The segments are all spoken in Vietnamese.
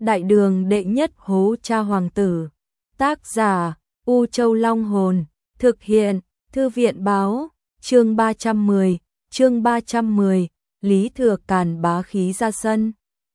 Đại đường đệ nhất hố cha hoàng tử. Tác giả U Châu Long Hồn. Thực hiện Thư viện báo. Chương 310. Lý Thừa Càn bá khí ra sân.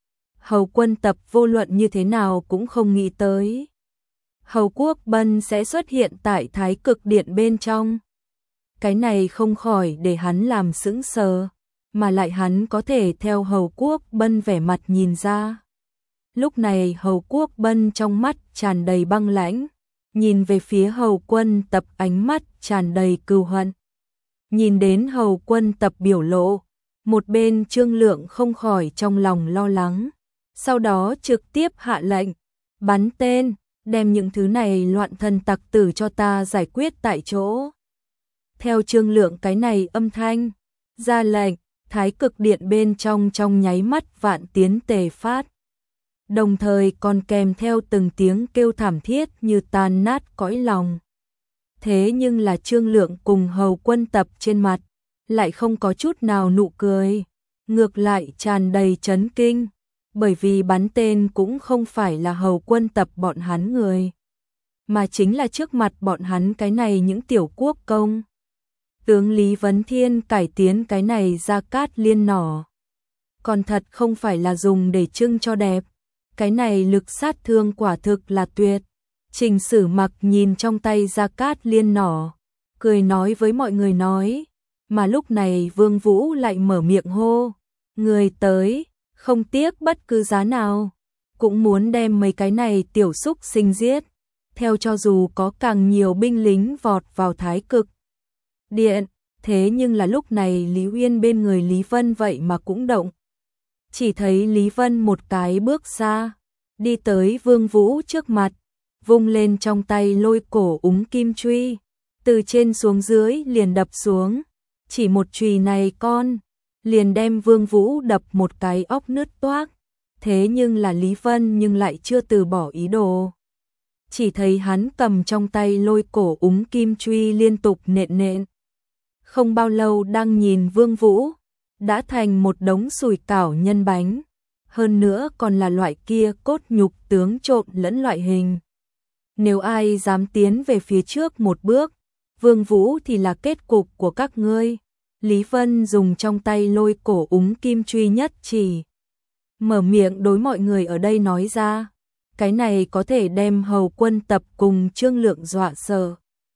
Hầu Quân Tập vô luận như thế nào cũng không nghĩ tới Hầu Quốc Bân sẽ xuất hiện tại Thái Cực Điện bên trong. Cái này không khỏi để hắn làm sững sờ, mà lại hắn có thể theo Hầu Quốc Bân vẻ mặt nhìn ra. Lúc này Hầu Quốc Bân trong mắt tràn đầy băng lãnh, nhìn về phía Hầu Quân Tập ánh mắt tràn đầy cừu hận. Nhìn đến Hầu Quân Tập biểu lộ, một bên Trương Lượng không khỏi trong lòng lo lắng, sau đó trực tiếp hạ lệnh, bắn tên, đem những thứ này loạn thần tặc tử cho ta giải quyết tại chỗ. Theo Trương Lượng cái này âm thanh, ra lệnh, Thái Cực Điện bên trong nháy mắt vạn tiến tề phát. Đồng thời còn kèm theo từng tiếng kêu thảm thiết như tan nát cõi lòng. Thế nhưng là Trương Lượng cùng Hầu Quân Tập trên mặt lại không có chút nào nụ cười, ngược lại tràn đầy chấn kinh, bởi vì bắn tên cũng không phải là Hầu Quân Tập bọn hắn người, mà chính là trước mặt bọn hắn cái này những tiểu quốc công. Tướng Lý Vấn Thiên cải tiến cái này Gia Cát Liên nỏ, còn thật không phải là dùng để trưng cho đẹp, cái này lực sát thương quả thực là tuyệt. Trình Sử Mặc nhìn trong tay Gia Cát Liên nỏ, cười nói với mọi người nói, mà lúc này Vương Vũ lại mở miệng hô, người tới, không tiếc bất cứ giá nào, cũng muốn đem mấy cái này tiểu xúc sinh giết, theo cho dù có càng nhiều binh lính vọt vào Thái Cực Điện. Thế nhưng là lúc này Lý Uyên bên người Lý Vân vậy mà cũng động. Chỉ thấy Lý Vân một cái bước xa, đi tới Vương Vũ trước mặt, vung lên trong tay lôi cổ úng kim truy, từ trên xuống dưới liền đập xuống, chỉ một chùy này con, liền đem Vương Vũ đập một cái óc nứt toác. Thế nhưng là Lý Vân nhưng lại chưa từ bỏ ý đồ. Chỉ thấy hắn cầm trong tay lôi cổ úng kim truy liên tục nện. Không bao lâu đang nhìn Vương Vũ, đã thành một đống sủi cảo nhân bánh, hơn nữa còn là loại kia cốt nhục tướng trộn lẫn loại hình. Nếu ai dám tiến về phía trước một bước, Vương Vũ thì là kết cục của các ngươi. Lý Vân dùng trong tay lôi cổ úng kim truy nhất chỉ, mở miệng đối mọi người ở đây nói ra, cái này có thể đem Hầu Quân Tập cùng Trương Lượng dọa sợ.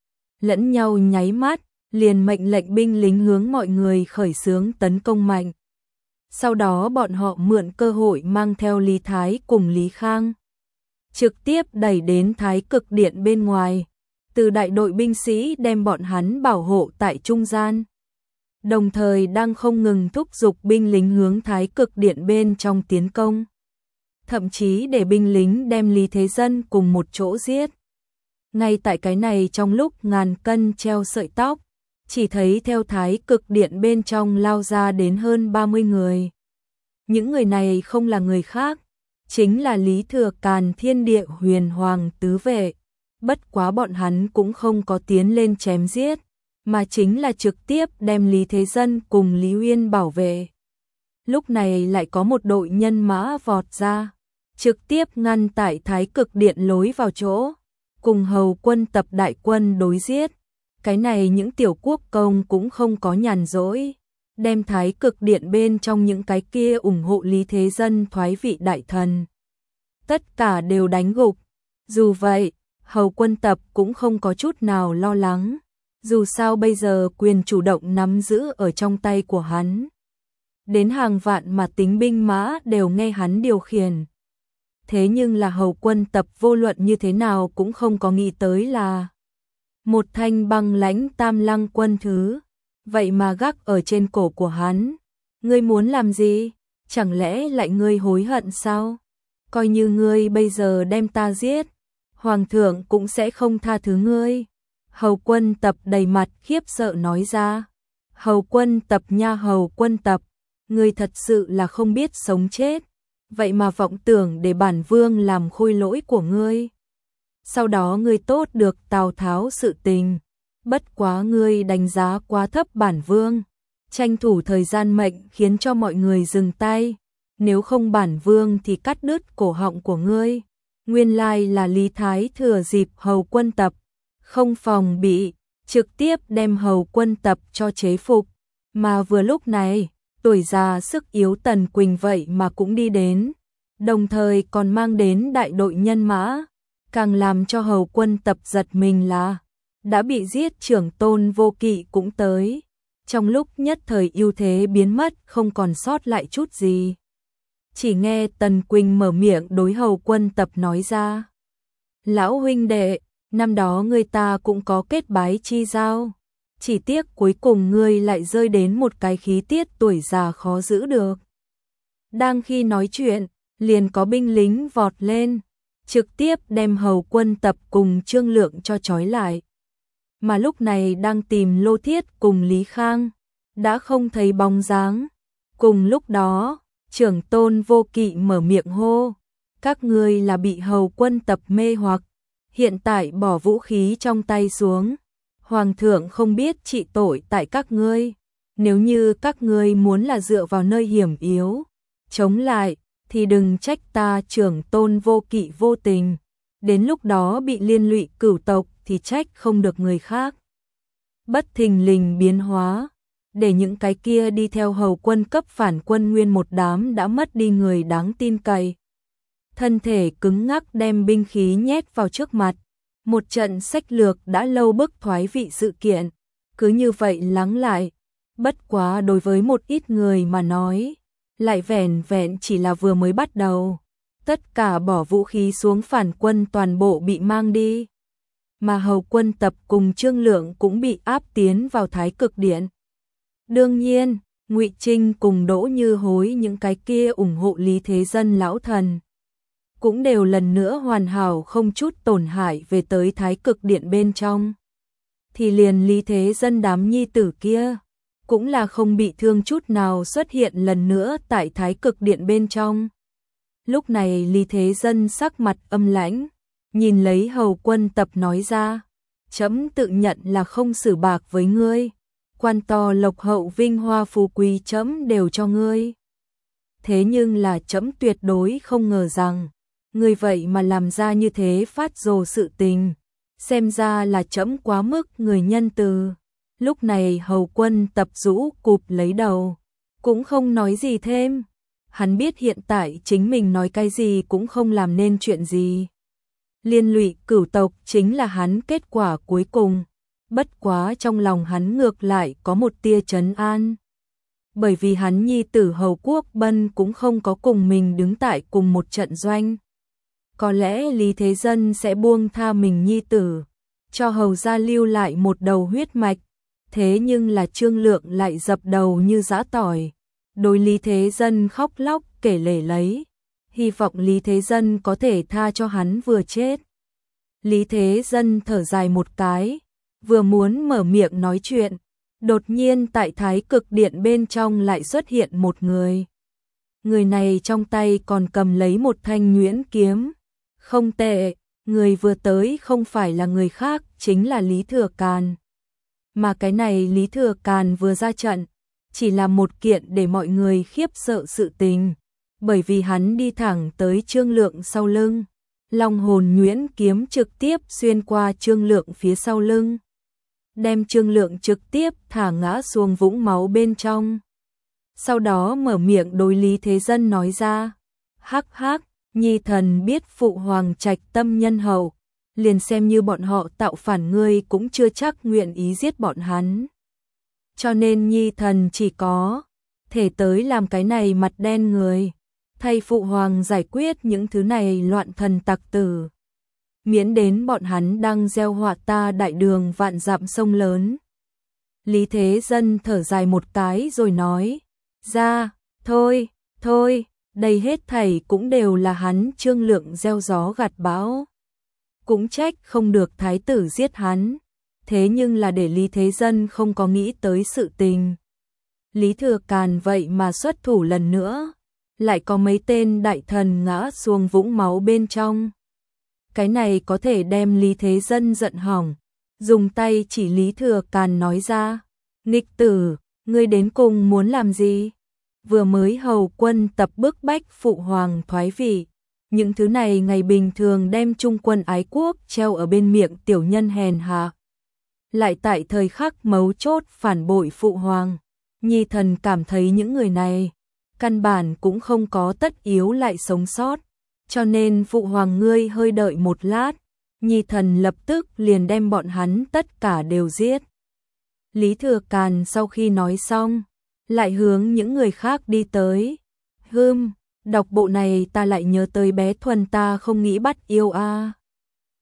Lẫn nhau nháy mắt, liền mệnh lệnh binh lính hướng mọi người khởi xướng tấn công mạnh. Sau đó bọn họ mượn cơ hội mang theo Lý Thái cùng Lý Khang, trực tiếp đẩy đến Thái Cực Điện bên ngoài, từ đại đội binh sĩ đem bọn hắn bảo hộ tại trung gian. Đồng thời đang không ngừng thúc giục binh lính hướng Thái Cực Điện bên trong tiến công. Thậm chí để binh lính đem Lý Thế Dân cùng một chỗ giết. Ngay tại cái này trong lúc ngàn cân treo sợi tóc, chỉ thấy theo Thái Cực Điện bên trong lao ra đến hơn 30 người. Những người này không là người khác, chính là Lý Thừa Càn Thiên Địa Huyền Hoàng tứ vệ. Bất quá bọn hắn cũng không có tiến lên chém giết, mà chính là trực tiếp đem Lý Thế Dân cùng Lý Uyên bảo vệ. Lúc này lại có một đội nhân mã vọt ra, trực tiếp ngăn tại Thái Cực Điện lối vào chỗ, cùng Hầu Quân Tập đại quân đối giết. Cái này những tiểu quốc công cũng không có nhàn rỗi, đem Thái Cực Điện bên trong những cái kia ủng hộ Lý Thế Dân thoái vị đại thần, tất cả đều đánh gục. Dù vậy, Hầu Quân Tập cũng không có chút nào lo lắng, dù sao bây giờ quyền chủ động nắm giữ ở trong tay của hắn. Đến hàng vạn mà tính binh mã đều nghe hắn điều khiển. Thế nhưng là Hầu Quân Tập vô luận như thế nào cũng không có nghĩ tới là một thanh băng lãnh tam lăng quân thứ, vậy mà gác ở trên cổ của hắn. Ngươi muốn làm gì? Chẳng lẽ lại ngươi hối hận sao? Coi như ngươi bây giờ đem ta giết, Hoàng thượng cũng sẽ không tha thứ ngươi. Hầu Quân Tập đầy mặt khiếp sợ nói ra. Hầu Quân Tập nha, Hầu Quân Tập, ngươi thật sự là không biết sống chết, vậy mà vọng tưởng để bản vương làm khôi lỗi của ngươi. Sau đó ngươi tốt được Tào Tháo sự tình, bất quá ngươi đánh giá quá thấp bản vương, tranh thủ thời gian mệnh khiến cho mọi người dừng tay. nếu không bản vương thì cắt đứt cổ họng của ngươi. Nguyên lai là Lý Thái thừa dịp Hầu Quân Tập không phòng bị, trực tiếp đem Hầu Quân Tập cho chế phục. Mà vừa lúc này, tuổi già sức yếu Tần Quỳnh vậy mà cũng đi đến, đồng thời còn mang đến đại đội nhân mã. Càng làm cho Hầu Quân Tập giật mình là đã bị giết trưởng Tôn Vô Kỵ cũng tới. Trong lúc nhất thời ưu thế biến mất, không còn sót lại chút gì. Chỉ nghe Tần Quỳnh mở miệng đối Hầu Quân Tập nói ra: lão huynh đệ, năm đó người ta cũng có kết bái chi giao, chỉ tiếc cuối cùng ngươi lại rơi đến một cái khí tiết tuổi già khó giữ được. Đang khi nói chuyện, liền có binh lính vọt lên, trực tiếp đem Hầu Quân Tập cùng Trương Lượng cho trói lại. Mà lúc này đang tìm Lô Thiết cùng Lý Khang, đã không thấy bóng dáng. Cùng lúc đó, trưởng Tôn Vô Kỵ mở miệng hô: các ngươi là bị Hầu Quân Tập mê hoặc, hiện tại bỏ vũ khí trong tay xuống. Hoàng thượng không biết trị tội tại các ngươi, nếu như các ngươi muốn là dựa vào nơi hiểm yếu chống lại, thì đừng trách ta trưởng Tôn Vô Kỵ vô tình, đến lúc đó bị liên lụy cửu tộc thì trách không được người khác. Bất thình lình biến hóa, để những cái kia đi theo Hầu Quân cấp phản quân nguyên một đám đã mất đi người đáng tin cậy. Thân thể cứng ngắc đem binh khí nhét vào trước mặt, một trận sách lược đã lâu bức thoái vị sự kiện, cứ như vậy lắng lại. Bất quá đối với một ít người mà nói, lại vẻn vẹn chỉ là vừa mới bắt đầu. Tất cả bỏ vũ khí xuống, phản quân toàn bộ bị mang đi. Mà Hầu Quân Tập cùng Trương Lượng cũng bị áp tiến vào Thái Cực Điện. Đương nhiên, Ngụy Trinh cùng Đỗ Như Hối, những cái kia ủng hộ Lý Thế Dân lão thần, cũng đều lần nữa hoàn hảo không chút tổn hại về tới Thái Cực Điện bên trong. Thì liền Lý Thế Dân đám nhi tử kia, cũng là không bị thương chút nào xuất hiện lần nữa tại Thái Cực Điện bên trong. Lúc này Lý Thế Dân sắc mặt âm lãnh, nhìn lấy Hầu Quân Tập nói ra: trẫm tự nhận là không xử bạc với ngươi, quan to lộc hậu vinh hoa phú quý trẫm đều cho ngươi. Thế nhưng là trẫm tuyệt đối không ngờ rằng ngươi vậy mà làm ra như thế phát rồ sự tình, xem ra là trẫm quá mức người nhân từ. Lúc này Hầu Quân Tập rũ cụp lấy đầu, cũng không nói gì thêm. Hắn biết hiện tại chính mình nói cái gì cũng không làm nên chuyện gì. Liên lụy cửu tộc chính là hắn kết quả cuối cùng. Bất quá trong lòng hắn ngược lại có một tia trấn an. Bởi vì hắn nhi tử Hầu Quốc Bân cũng không có cùng mình đứng tại cùng một trận doanh. Có lẽ Lý Thế Dân sẽ buông tha mình nhi tử, cho Hầu gia lưu lại một đầu huyết mạch. Thế nhưng là Trương Lượng lại dập đầu như giã tỏi, đối Lý Thế Dân khóc lóc kể lể lấy, hy vọng Lý Thế Dân có thể tha cho hắn vừa chết. Lý Thế Dân thở dài một cái, vừa muốn mở miệng nói chuyện, đột nhiên tại Thái Cực Điện bên trong lại xuất hiện một người. Người này trong tay còn cầm lấy một thanh nhuyễn kiếm. Không tệ, người vừa tới không phải là người khác, chính là Lý Thừa Càn. Mà cái này Lý Thừa Càn vừa ra trận, chỉ là một kiện để mọi người khiếp sợ sự tình, bởi vì hắn đi thẳng tới Trương Lượng sau lưng. Long hồn nhuyễn kiếm trực tiếp xuyên qua Trương Lượng phía sau lưng, đem Trương Lượng trực tiếp thả ngã xuống vũng máu bên trong. Sau đó mở miệng đối Lý Thế Dân nói ra: hắc hắc, nhi thần biết phụ hoàng trạch tâm nhân hậu, liền xem như bọn họ tạo phản ngươi cũng chưa chắc nguyện ý giết bọn hắn. Cho nên nhi thần chỉ có thể tới làm cái này mặt đen người, thay phụ hoàng giải quyết những thứ này loạn thần tặc tử, miễn đến bọn hắn đang gieo họa ta đại đường vạn dặm sông lớn. Lý Thế Dân thở dài một cái rồi nói ra: thôi, đây hết thảy cũng đều là hắn Trương Lượng gieo gió gặt bão. Cũng trách không được thái tử giết hắn, thế nhưng là để Lý Thế Dân không có nghĩ tới sự tình. Lý Thừa Càn vậy mà xuất thủ lần nữa, lại có mấy tên đại thần ngã xuống vũng máu bên trong. Cái này có thể đem Lý Thế Dân giận hỏng, dùng tay chỉ Lý Thừa Càn nói ra: nghịch tử, ngươi đến cùng muốn làm gì? vừa mới hầu quân tập bức bách phụ hoàng thoái vị. Những thứ này ngày bình thường đem trung quân ái quốc treo ở bên miệng tiểu nhân hèn hạ. Lại tại thời khắc mấu chốt phản bội phụ hoàng. Nhi thần cảm thấy những người này, căn bản cũng không có tất yếu lại sống sót. Cho nên phụ hoàng ngươi hơi đợi một lát, Nhi thần lập tức liền đem bọn hắn tất cả đều giết. Lý Thừa Càn sau khi nói xong, lại hướng những người khác đi tới. Đọc bộ này ta lại nhớ tới bé Thuần ta không nghĩ bắt yêu a.